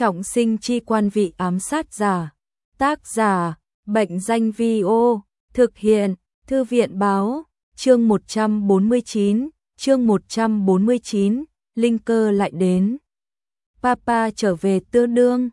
Trọng sinh chi quan vị ám sát giả. Tác giả, Bệnh danh Vi-ô, thực hiện, Thư viện báo, chương 149, Linh cơ lại đến. Papa trở về tương đương.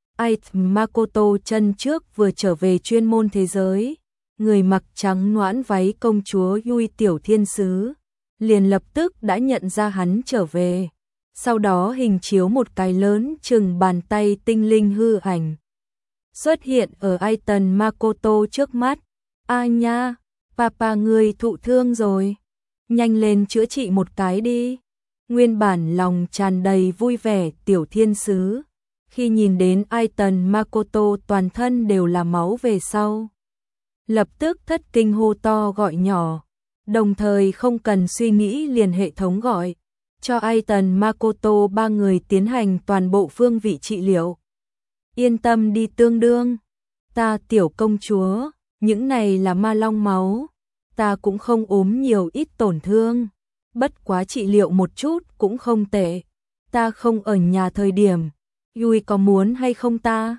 Makoto chân trước vừa trở về chuyên môn thế giới, người mặc trắng noãn váy công chúa Yui tiểu thiên sứ, liền lập tức đã nhận ra hắn trở về. Sau đó hình chiếu một cái lớn chừng bàn tay tinh linh hư ảnh xuất hiện ở Makoto trước mắt. A nha, Papa người thụ thương rồi, nhanh lên chữa trị một cái đi. Nguyên bản lòng tràn đầy vui vẻ tiểu thiên sứ, khi nhìn đến Makoto toàn thân đều là máu về sau, lập tức thất kinh hô to gọi nhỏ, đồng thời không cần suy nghĩ liền hệ thống gọi cho Makoto ba người tiến hành toàn bộ phương vị trị liệu. Yên tâm đi tương đương, ta tiểu công chúa, những này là ma long máu, ta cũng không ốm nhiều ít tổn thương, bất quá trị liệu một chút cũng không tệ, ta không ở nhà thời điểm, Yui có muốn hay không ta?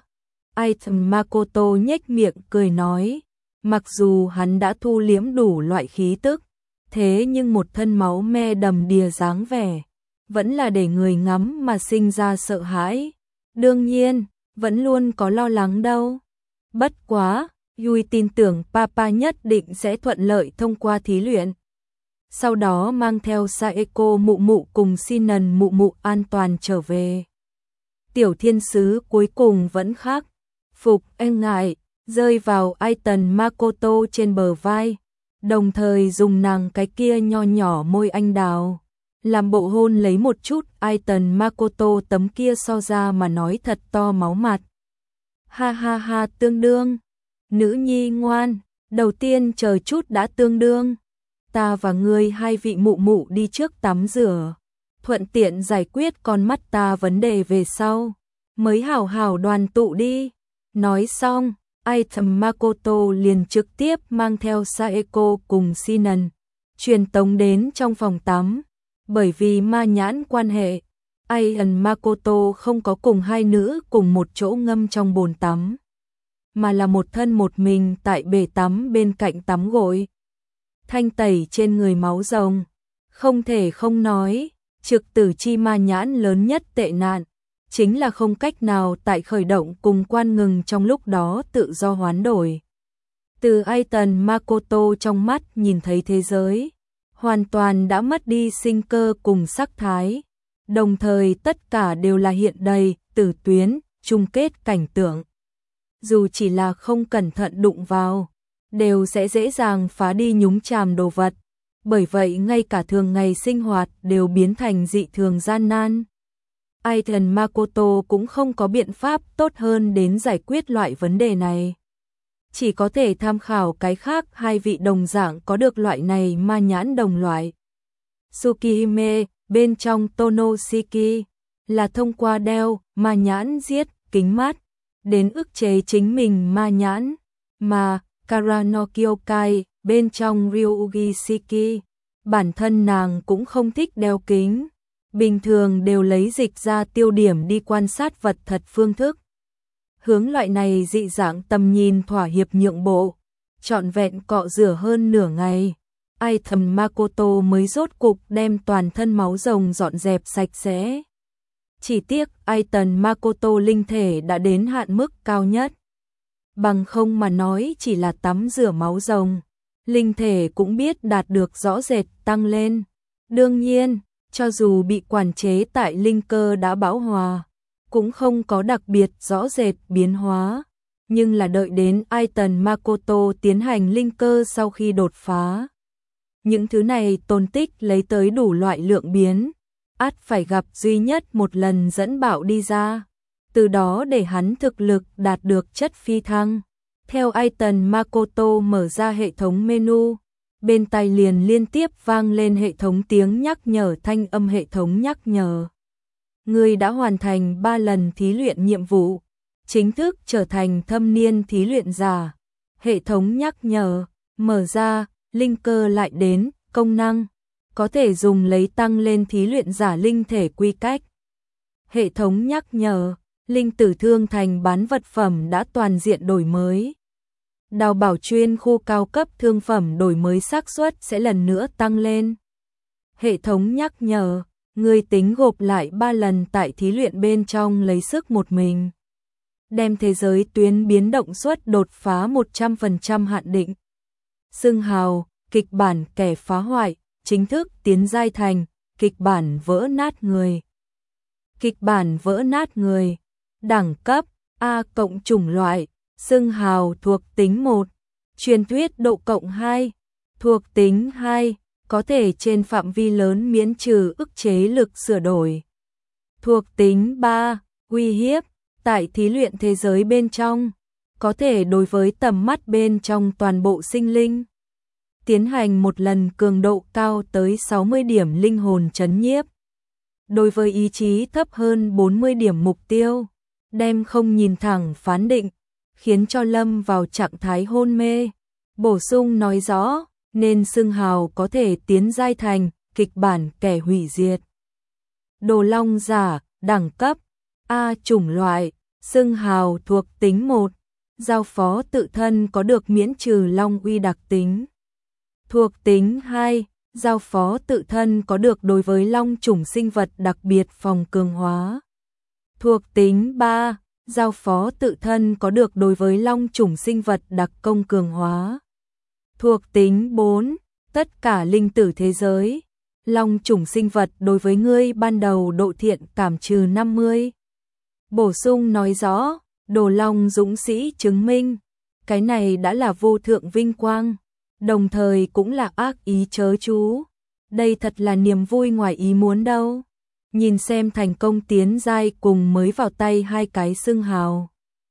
Makoto nhếch miệng cười nói, mặc dù hắn đã thu liếm đủ loại khí tức, thế nhưng một thân máu me đầm đìa dáng vẻ, vẫn là để người ngắm mà sinh ra sợ hãi. Đương nhiên, vẫn luôn có lo lắng đâu. Bất quá, Yui tin tưởng Papa nhất định sẽ thuận lợi thông qua thí luyện. Sau đó mang theo Saeko mụ mụ cùng Shinon mụ mụ an toàn trở về. Tiểu thiên sứ cuối cùng vẫn khắc phục e ngại, rơi vào Makoto trên bờ vai, đồng thời dùng nàng cái kia nho nhỏ môi anh đào, làm bộ hôn lấy một chút Makoto tấm kia so ra mà nói thật to máu mặt. Ha ha ha tương đương, nữ nhi ngoan, đầu tiên chờ chút đã tương đương, ta và ngươi hai vị mụ mụ đi trước tắm rửa, thuận tiện giải quyết con mắt ta vấn đề về sau, mới hảo hảo đoàn tụ đi. Nói xong, Makoto liền trực tiếp mang theo Saeko cùng Shinon truyền tống đến trong phòng tắm. Bởi vì ma nhãn quan hệ, Makoto không có cùng hai nữ cùng một chỗ ngâm trong bồn tắm, mà là một thân một mình tại bể tắm bên cạnh tắm gội, thanh tẩy trên người máu rồng. Không thể không nói, trực tử chi ma nhãn lớn nhất tệ nạn chính là không cách nào tại khởi động cùng quan ngừng trong lúc đó tự do hoán đổi. Từ Makoto trong mắt nhìn thấy thế giới hoàn toàn đã mất đi sinh cơ cùng sắc thái, đồng thời tất cả đều là hiện đầy tử tuyến, chung kết cảnh tượng. Dù chỉ là không cẩn thận đụng vào, đều sẽ dễ dàng phá đi nhúng chàm đồ vật, bởi vậy ngay cả thường ngày sinh hoạt đều biến thành dị thường gian nan. Makoto cũng không có biện pháp tốt hơn đến giải quyết loại vấn đề này. Chỉ có thể tham khảo cái khác hai vị đồng dạng có được loại này ma nhãn đồng loại. Tsukihime, bên trong Tonoshiki, là thông qua đeo ma nhãn giết kính mắt, đến ức chế chính mình ma nhãn, mà Karano Kyokai, bên trong Ryugi Shiki, bản thân nàng cũng không thích đeo kính, bình thường đều lấy dịch ra tiêu điểm đi quan sát vật thật phương thức. Hướng loại này dị dạng tầm nhìn thỏa hiệp nhượng bộ, trọn vẹn cọ rửa hơn nửa ngày, Makoto mới rốt cục đem toàn thân máu rồng dọn dẹp sạch sẽ. Chỉ tiếc Makoto linh thể đã đến hạn mức cao nhất. Bằng không mà nói chỉ là tắm rửa máu rồng, linh thể cũng biết đạt được rõ rệt tăng lên. Đương nhiên, cho dù bị quản chế tại linh cơ đã bão hòa, cũng không có đặc biệt rõ rệt biến hóa, nhưng là đợi đến Makoto tiến hành linh cơ sau khi đột phá. Những thứ này tôn tích lấy tới đủ loại lượng biến, ắt phải gặp duy nhất một lần dẫn bạo đi ra, từ đó để hắn thực lực đạt được chất phi thăng. Theo Makoto mở ra hệ thống menu, bên tai liền liên tiếp vang lên hệ thống tiếng nhắc nhở, thanh âm hệ thống nhắc nhở. Người đã hoàn thành 3 lần thí luyện nhiệm vụ, chính thức trở thành thâm niên thí luyện giả. Hệ thống nhắc nhở, mở ra, linh cơ lại đến, công năng, có thể dùng lấy tăng lên thí luyện giả linh thể quy cách. Hệ thống nhắc nhở, Linh Tử Thương Thành bán vật phẩm đã toàn diện đổi mới. Đào bảo chuyên khu cao cấp thương phẩm đổi mới xác suất sẽ lần nữa tăng lên. Hệ thống nhắc nhở, người tính gộp lại 3 lần tại thí luyện bên trong lấy sức một mình. Đem thế giới tuyến biến động suất đột phá 100% hạn định. Xưng hào, kịch bản kẻ phá hoại, chính thức tiến giai thành, kịch bản vỡ nát người. Kịch bản vỡ nát người, đẳng cấp, A cộng chủng loại, xưng hào thuộc tính 1, truyền thuyết độ cộng 2, thuộc tính 2, có thể trên phạm vi lớn miễn trừ ức chế lực sửa đổi. Thuộc tính 3, uy hiếp, tại thí luyện thế giới bên trong, có thể đối với tầm mắt bên trong toàn bộ sinh linh. Tiến hành một lần cường độ cao tới 60 điểm linh hồn chấn nhiếp. Đối với ý chí thấp hơn 40 điểm mục tiêu, đem không nhìn thẳng phán định, khiến cho lâm vào trạng thái hôn mê. Bổ sung nói rõ, nên xưng hào có thể tiến giai thành kịch bản kẻ hủy diệt. Đồ long giả, đẳng cấp, A chủng loại, xưng hào thuộc tính 1, giao phó tự thân có được miễn trừ long uy đặc tính. Thuộc tính 2, giao phó tự thân có được đối với long chủng sinh vật đặc biệt phòng cường hóa. Thuộc tính 3, giao phó tự thân có được đối với long chủng sinh vật đặc công cường hóa. Thuộc tính 4, tất cả linh tử thế giới, long chủng sinh vật đối với ngươi ban đầu độ thiện cảm trừ 50. Bổ sung nói rõ, đồ long dũng sĩ chứng minh, cái này đã là vô thượng vinh quang, đồng thời cũng là ác ý chớ chú. Đây thật là niềm vui ngoài ý muốn đâu. Nhìn xem thành công tiến giai cùng mới vào tay hai cái xưng hào.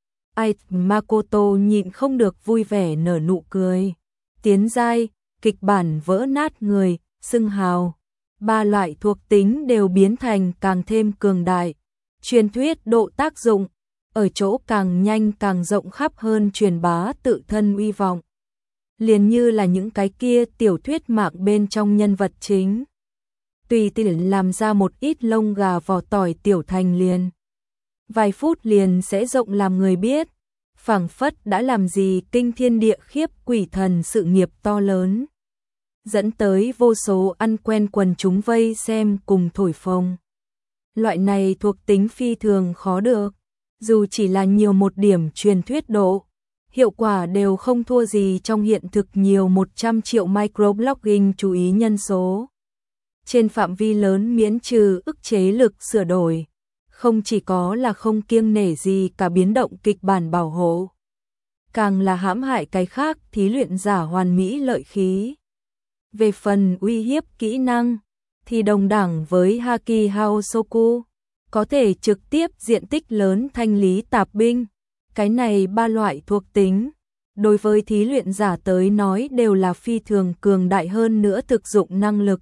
Ai Makoto nhịn không được vui vẻ nở nụ cười. Tiến giai, kịch bản vỡ nát người, xưng hào. 3 loại thuộc tính đều biến thành càng thêm cường đại. Truyền thuyết độ tác dụng, ở chỗ càng nhanh càng rộng khắp hơn truyền bá tự thân uy vọng. Liền như là những cái kia tiểu thuyết mạng bên trong nhân vật chính. Tùy tiện làm ra một ít lông gà vỏ tỏi tiểu thành liền. Vài phút liền sẽ rộng làm người biết, phảng phất đã làm gì kinh thiên địa khiếp quỷ thần sự nghiệp to lớn. Dẫn tới vô số ăn quen quần chúng vây xem cùng thổi phồng. Loại này thuộc tính phi thường khó được, dù chỉ là nhiều một điểm truyền thuyết độ, hiệu quả đều không thua gì trong hiện thực nhiều 100 triệu microblogging chú ý nhân số. Trên phạm vi lớn miễn trừ ức chế lực sửa đổi, không chỉ có là không kiêng nể gì cả biến động kịch bản bảo hộ, càng là hãm hại cái khác thí luyện giả hoàn mỹ lợi khí. Về phần uy hiếp kỹ năng, thì đồng đẳng với Haki Haosoku, có thể trực tiếp diện tích lớn thanh lý tạp binh. Cái này 3 loại thuộc tính, đối với thí luyện giả tới nói đều là phi thường cường đại hơn nữa thực dụng năng lực.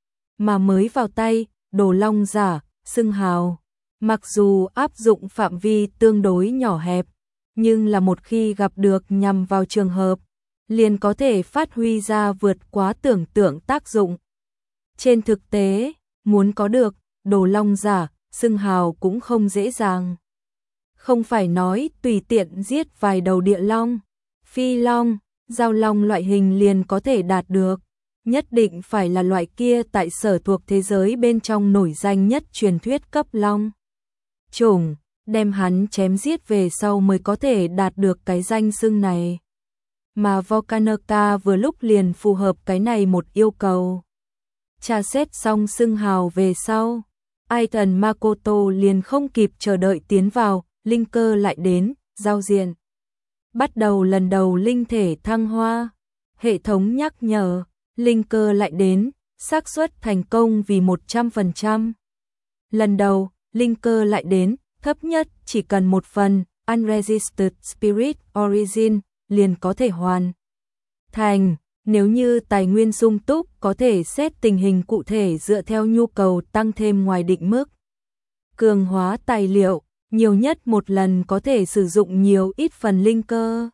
Mà mới vào tay, đồ long giả, xưng hào, mặc dù áp dụng phạm vi tương đối nhỏ hẹp, nhưng là một khi gặp được nhằm vào trường hợp, liền có thể phát huy ra vượt quá tưởng tượng tác dụng. Trên thực tế, muốn có được đồ long giả, xưng hào cũng không dễ dàng. Không phải nói tùy tiện giết vài đầu địa long, phi long, giao long loại hình liền có thể đạt được. Nhất định phải là loại kia tại sở thuộc thế giới bên trong nổi danh nhất truyền thuyết cấp long chủng, đem hắn chém giết về sau mới có thể đạt được cái danh xưng này. Mà Volcanoka vừa lúc liền phù hợp cái này một yêu cầu. Tra xét xong xưng hào về sau, Aiton Makoto liền không kịp chờ đợi tiến vào, linh cơ lại đến, giao diện. Bắt đầu lần đầu linh thể thăng hoa, hệ thống nhắc nhở, linh cơ lại đến, xác suất thành công vì 100%. Lần đầu, linh cơ lại đến, thấp nhất chỉ cần 1 phần, Unregistered Spirit Origin, liền có thể hoàn thành. Nếu như tài nguyên sung túc, có thể xét tình hình cụ thể dựa theo nhu cầu tăng thêm ngoài định mức. Cường hóa tài liệu, nhiều nhất một lần có thể sử dụng nhiều ít phần linh cơ.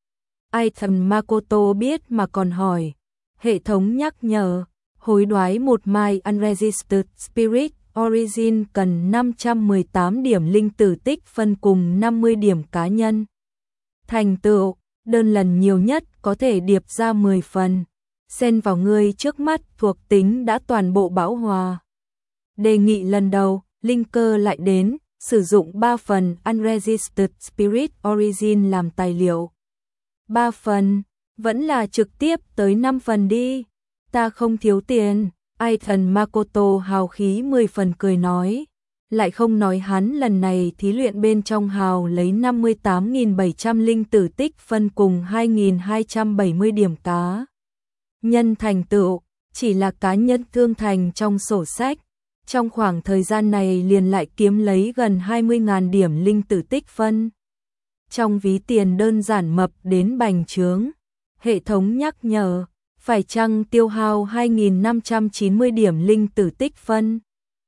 Aiton Makoto biết mà còn hỏi. Hệ thống nhắc nhở, hối đoái 1 mai Unregistered Spirit Origin cần 518 điểm linh tử tích phân cùng 50 điểm cá nhân. Thành tựu, đơn lần nhiều nhất có thể điệp ra 10 phần. Xen vào người trước mắt thuộc tính đã toàn bộ bão hòa. Đề nghị lần đầu, linh cơ lại đến, sử dụng 3 phần Unregistered Spirit Origin làm tài liệu. 3 phần, vẫn là trực tiếp tới 5 phần đi. Ta không thiếu tiền. Aiton Makoto hào khí 10 phần cười nói. Lại không nói hắn lần này thí luyện bên trong hào lấy 58.700 linh tử tích phân cùng 2.270 điểm cá nhân thành tựu, chỉ là cá nhân thương thành trong sổ sách. Trong khoảng thời gian này liền lại kiếm lấy gần 20.000 điểm linh tử tích phân. Trong ví tiền đơn giản mập đến bành trướng. Hệ thống nhắc nhở, phải chăng tiêu hao 2.590 điểm linh tử tích phân,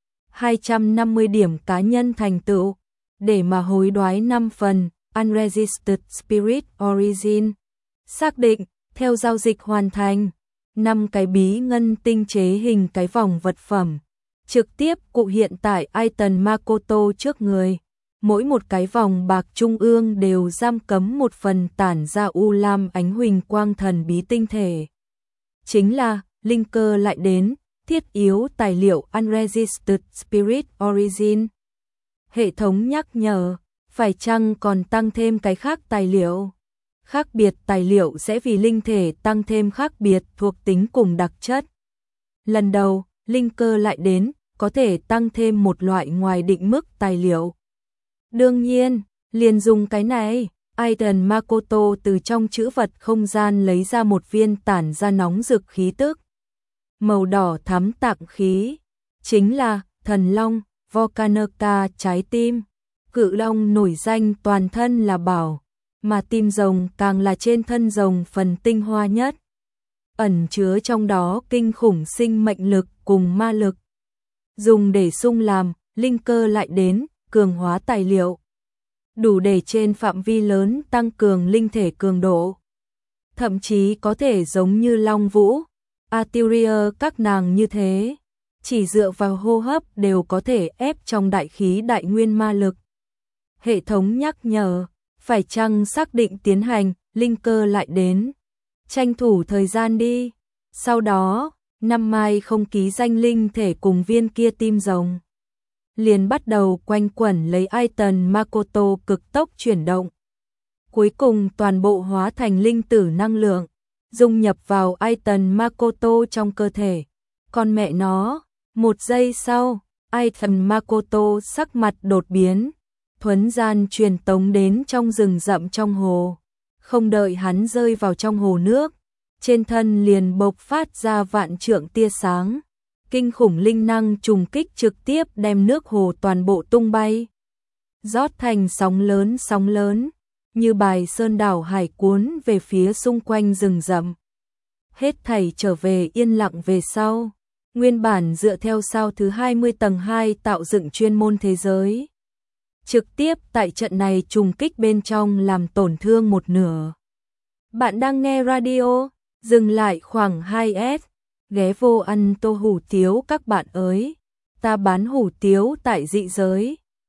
250 điểm cá nhân thành tựu, để mà hối đoái 5 phần Unregistered Spirit Origin. Xác định, theo giao dịch hoàn thành, 5 cái bí ngân tinh chế hình cái vòng vật phẩm, trực tiếp cụ hiện tại Aiton Makoto trước người. Mỗi một cái vòng bạc trung ương đều giam cấm một phần tản ra u lam ánh huỳnh quang thần bí tinh thể. Chính là, linh cơ lại đến, thiết yếu tài liệu Unregistered Spirit Origin. Hệ thống nhắc nhở, phải chăng còn tăng thêm cái khác tài liệu? Khác biệt tài liệu sẽ vì linh thể tăng thêm khác biệt thuộc tính cùng đặc chất. Lần đầu, linh cơ lại đến, có thể tăng thêm một loại ngoài định mức tài liệu. Đương nhiên, liền dùng cái này. Aiton Makoto từ trong trữ vật không gian lấy ra một viên tản ra nóng rực khí tức. Màu đỏ thắm tạng khí. Chính là thần long, Volcanica trái tim. Cự long nổi danh toàn thân là bảo, mà tim rồng càng là trên thân rồng phần tinh hoa nhất. Ẩn chứa trong đó kinh khủng sinh mệnh lực cùng ma lực. Dùng để sung làm, linh cơ lại đến, cường hóa tài liệu. Đủ để trên phạm vi lớn tăng cường linh thể cường độ. Thậm chí có thể giống như Long Vũ, Artyria các nàng như thế. Chỉ dựa vào hô hấp đều có thể ép trong đại khí đại nguyên ma lực. Hệ thống nhắc nhở, phải chăng xác định tiến hành, linh cơ lại đến. Tranh thủ thời gian đi. Sau đó, năm mai không ký danh linh thể cùng viên kia tim rồng. Liền bắt đầu quanh quẩn lấy Aiton Makoto cực tốc chuyển động. Cuối cùng toàn bộ hóa thành linh tử năng lượng, dung nhập vào Aiton Makoto trong cơ thể. Còn mẹ nó, một giây sau, Aiton Makoto sắc mặt đột biến, thuấn gian truyền tống đến trong rừng rậm trong hồ. Không đợi hắn rơi vào trong hồ nước, trên thân liền bộc phát ra vạn trượng tia sáng. Kinh khủng linh năng trùng kích trực tiếp đem nước hồ toàn bộ tung bay. Rót thành sóng lớn, như bài sơn đảo hải cuốn về phía xung quanh rừng rậm. Hết thảy trở về yên lặng về sau. Nguyên bản dựa theo sao thứ 20 tầng 2 tạo dựng chuyên môn thế giới. Trực tiếp tại trận này trùng kích bên trong làm tổn thương một nửa. Bạn đang nghe radio, dừng lại khoảng 2S. Ghé vô ăn tô hủ tiếu các bạn ơi, ta bán hủ tiếu tại dị giới.